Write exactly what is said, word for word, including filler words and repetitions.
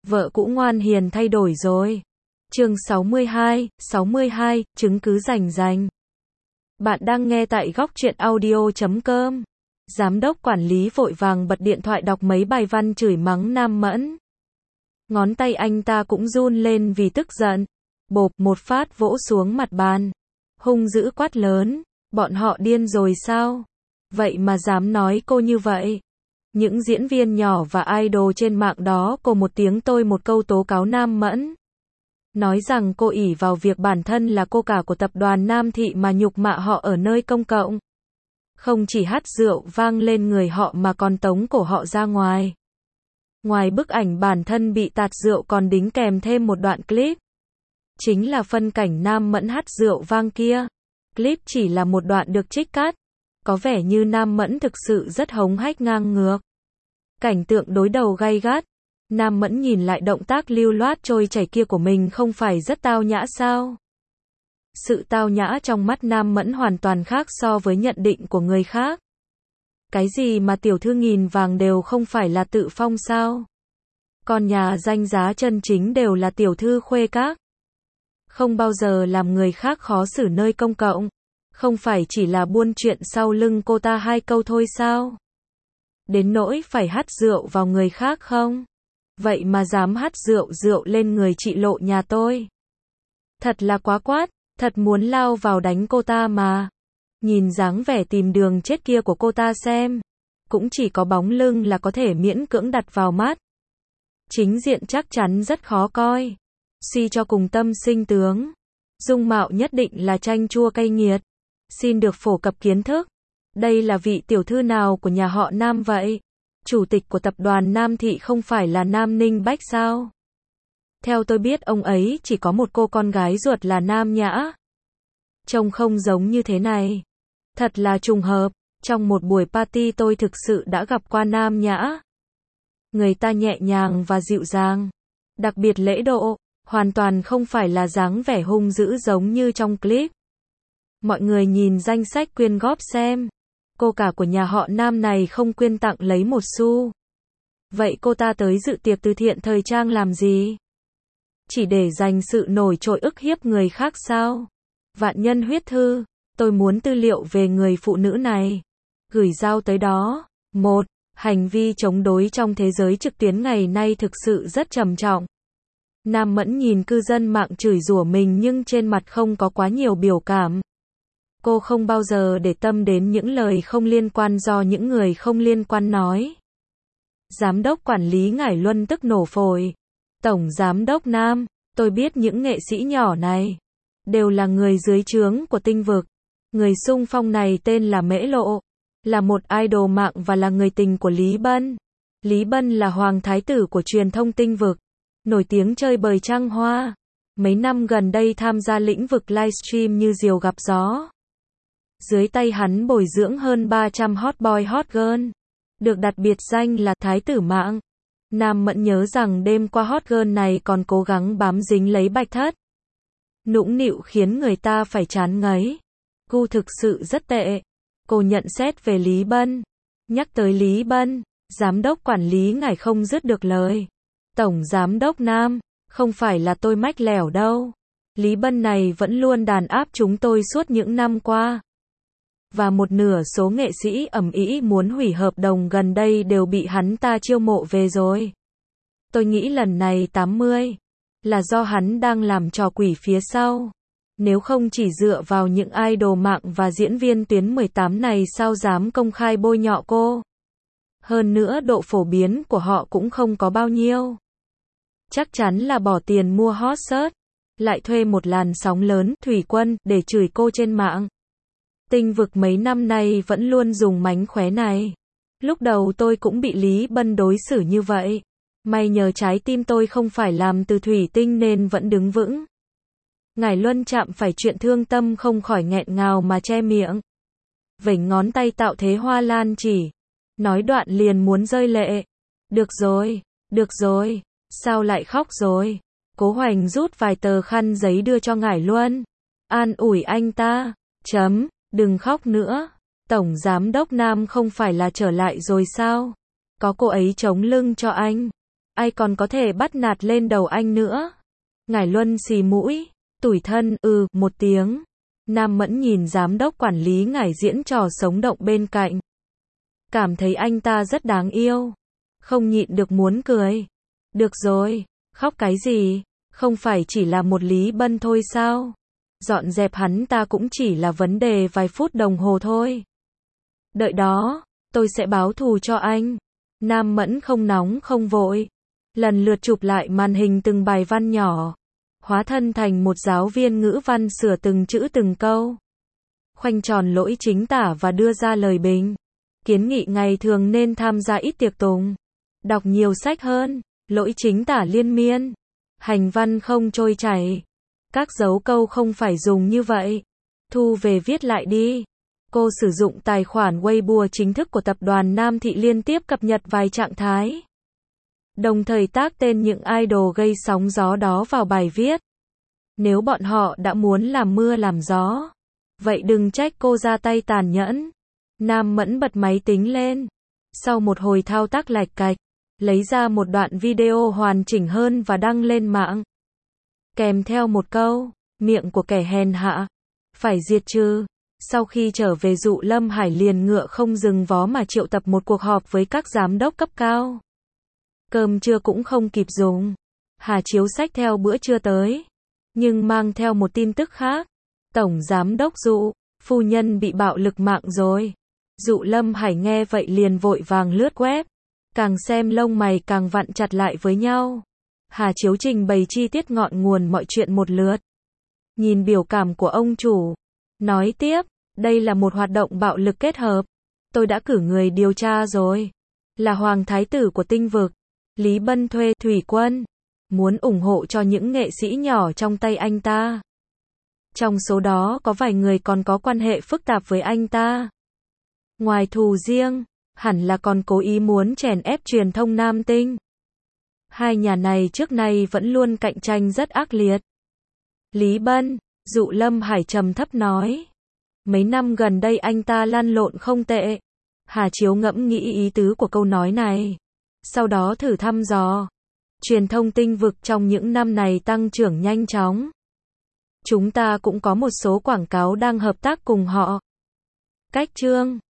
Vợ cũ ngoan hiền thay đổi rồi. Chương sáu mươi hai, sáu mươi hai, chứng cứ rành rành. Bạn đang nghe tại góc truyện audio chấm com. Giám đốc quản lý vội vàng bật điện thoại đọc mấy bài văn chửi mắng Nam Mẫn. Ngón tay anh ta cũng run lên vì tức giận. Bộp một phát vỗ xuống mặt bàn. Hung dữ quát lớn. Bọn họ điên rồi sao? Vậy mà dám nói cô như vậy. Những diễn viên nhỏ và idol trên mạng đó cô một tiếng tôi một câu tố cáo Nam Mẫn. Nói rằng cô ỷ vào việc bản thân là cô cả của tập đoàn Nam Thị mà nhục mạ họ ở nơi công cộng. Không chỉ hắt rượu vang lên người họ mà còn tống cổ họ ra ngoài. Ngoài bức ảnh bản thân bị tạt rượu còn đính kèm thêm một đoạn clip. Chính là phân cảnh Nam Mẫn hắt rượu vang kia. Clip chỉ là một đoạn được trích cắt. Có vẻ như Nam Mẫn thực sự rất hống hách ngang ngược. Cảnh tượng đối đầu gay gắt. Nam Mẫn nhìn lại động tác lưu loát trôi chảy kia của mình không phải rất tao nhã sao? Sự tao nhã trong mắt Nam Mẫn hoàn toàn khác so với nhận định của người khác. Cái gì mà tiểu thư nghìn vàng đều không phải là tự phong sao? Còn nhà danh giá chân chính đều là tiểu thư khuê các. Không bao giờ làm người khác khó xử nơi công cộng. Không phải chỉ là buôn chuyện sau lưng cô ta hai câu thôi sao? Đến nỗi phải hắt rượu vào người khác không? Vậy mà dám hắt rượu rượu lên người chị Lộ nhà tôi. Thật là quá quát, thật muốn lao vào đánh cô ta mà. Nhìn dáng vẻ tìm đường chết kia của cô ta xem. Cũng chỉ có bóng lưng là có thể miễn cưỡng đặt vào mắt. Chính diện chắc chắn rất khó coi. Suy cho cùng tâm sinh tướng. Dung mạo nhất định là chanh chua cay nghiệt. Xin được phổ cập kiến thức. Đây là vị tiểu thư nào của nhà họ Nam vậy? Chủ tịch của tập đoàn Nam Thị không phải là Nam Ninh Bách sao? Theo tôi biết ông ấy chỉ có một cô con gái ruột là Nam Nhã. Trông không giống như thế này. Thật là trùng hợp, trong một buổi party tôi thực sự đã gặp qua Nam Nhã. Người ta nhẹ nhàng và dịu dàng, đặc biệt lễ độ, hoàn toàn không phải là dáng vẻ hung dữ giống như trong clip. Mọi người nhìn danh sách quyên góp xem. Cô cả của nhà họ Nam này không quyên tặng lấy một xu. Vậy cô ta tới dự tiệc từ thiện thời trang làm gì? Chỉ để dành sự nổi trội ức hiếp người khác sao? Vạn nhân huyết thư, tôi muốn tư liệu về người phụ nữ này. Gửi giao tới đó. một. Hành vi chống đối trong thế giới trực tuyến ngày nay thực sự rất trầm trọng. Nam Mẫn nhìn cư dân mạng chửi rủa mình nhưng trên mặt không có quá nhiều biểu cảm. Cô không bao giờ để tâm đến những lời không liên quan do những người không liên quan nói. Giám đốc quản lý Ngải Luân tức nổ phổi. Tổng giám đốc Nam, tôi biết những nghệ sĩ nhỏ này đều là người dưới trướng của Tinh Vực. Người xung phong này tên là Mễ Lộ, là một idol mạng và là người tình của Lý Bân. Lý Bân là hoàng thái tử của truyền thông Tinh Vực, nổi tiếng chơi bời trăng hoa. Mấy năm gần đây tham gia lĩnh vực livestream như diều gặp gió. Dưới tay hắn bồi dưỡng hơn ba trăm hot boy hot girl, được đặt biệt danh là Thái tử mạng. Nam Mẫn nhớ rằng đêm qua hot girl này còn cố gắng bám dính lấy Bạch Thất. Nũng nịu khiến người ta phải chán ngấy. Gu thực sự rất tệ. Cô nhận xét về Lý Bân. Nhắc tới Lý Bân, giám đốc quản lý Ngải không dứt được lời. Tổng giám đốc Nam, không phải là tôi mách lẻo đâu. Lý Bân này vẫn luôn đàn áp chúng tôi suốt những năm qua. Và một nửa số nghệ sĩ ầm ĩ muốn hủy hợp đồng gần đây đều bị hắn ta chiêu mộ về rồi. Tôi nghĩ lần này tám mươi là do hắn đang làm trò quỷ phía sau. Nếu không chỉ dựa vào những idol mạng và diễn viên tuyến mười tám này sao dám công khai bôi nhọ cô. Hơn nữa độ phổ biến của họ cũng không có bao nhiêu. Chắc chắn là bỏ tiền mua hot search, lại thuê một làn sóng lớn, thủy quân, để chửi cô trên mạng. Tinh Vực mấy năm nay vẫn luôn dùng mánh khóe này. Lúc đầu tôi cũng bị Lý Bân đối xử như vậy. May nhờ trái tim tôi không phải làm từ thủy tinh nên vẫn đứng vững. Ngải Luân chạm phải chuyện thương tâm không khỏi nghẹn ngào mà che miệng. Vểnh ngón tay tạo thế hoa lan chỉ. Nói đoạn liền muốn rơi lệ. Được rồi, được rồi, sao lại khóc rồi? Cố Hoành rút vài tờ khăn giấy đưa cho Ngải Luân. An ủi anh ta. Chấm. Đừng khóc nữa. Tổng giám đốc Nam không phải là trở lại rồi sao? Có cô ấy chống lưng cho anh. ai còn có thể bắt nạt lên đầu anh nữa. Ngải Luân xì mũi, tủi thân, ừ, một tiếng. Nam Mẫn nhìn giám đốc quản lý Ngải diễn trò sống động bên cạnh. Cảm thấy anh ta rất đáng yêu. Không nhịn được muốn cười. Được rồi, khóc cái gì, không phải chỉ là một Lý Bân thôi sao? Dọn dẹp hắn ta cũng chỉ là vấn đề vài phút đồng hồ thôi. Đợi đó, tôi sẽ báo thù cho anh. Nam Mẫn không nóng không vội. Lần lượt chụp lại màn hình từng bài văn nhỏ. Hóa thân thành một giáo viên ngữ văn sửa từng chữ từng câu. Khoanh tròn lỗi chính tả và đưa ra lời bình. Kiến nghị ngày thường nên tham gia ít tiệc tùng. Đọc nhiều sách hơn. Lỗi chính tả liên miên. Hành văn không trôi chảy. Các dấu câu không phải dùng như vậy. Thu về viết lại đi. Cô sử dụng tài khoản Weibo chính thức của tập đoàn Nam Thị liên tiếp cập nhật vài trạng thái. Đồng thời tag tên những idol gây sóng gió đó vào bài viết. Nếu bọn họ đã muốn làm mưa làm gió, vậy đừng trách cô ra tay tàn nhẫn. Nam Mẫn bật máy tính lên. Sau một hồi thao tác lạch cạch, lấy ra một đoạn video hoàn chỉnh hơn và đăng lên mạng. Kèm theo một câu, miệng của kẻ hèn hạ, phải diệt trừ. Sau khi trở về Dụ Lâm Hải liền ngựa không dừng vó mà triệu tập một cuộc họp với các giám đốc cấp cao. Cơm trưa cũng không kịp dùng. Hà Chiếu xách theo bữa trưa tới. Nhưng mang theo một tin tức khác. Tổng giám đốc Dụ, phu nhân bị bạo lực mạng rồi. Dụ Lâm Hải nghe vậy liền vội vàng lướt web. Càng xem lông mày càng vặn chặt lại với nhau. Hà Chiếu trình bày chi tiết ngọn nguồn mọi chuyện một lượt. Nhìn biểu cảm của ông chủ. Nói tiếp, đây là một hoạt động bạo lực kết hợp. Tôi đã cử người điều tra rồi. Là Hoàng Thái tử của Tinh Vực. Lý Bân thuê thủy quân. Muốn ủng hộ cho những nghệ sĩ nhỏ trong tay anh ta. Trong số đó có vài người còn có quan hệ phức tạp với anh ta. Ngoài thù riêng, hẳn là còn cố ý muốn chèn ép truyền thông Nam Tinh. Hai nhà này trước nay vẫn luôn cạnh tranh rất ác liệt. Lý Bân, Dụ Lâm Hải trầm thấp nói. Mấy năm gần đây anh ta lăn lộn không tệ. Hà Chiếu ngẫm nghĩ ý tứ của câu nói này. Sau đó thử thăm dò. Truyền thông Tinh Vực trong những năm này tăng trưởng nhanh chóng. Chúng ta cũng có một số quảng cáo đang hợp tác cùng họ. Cách chương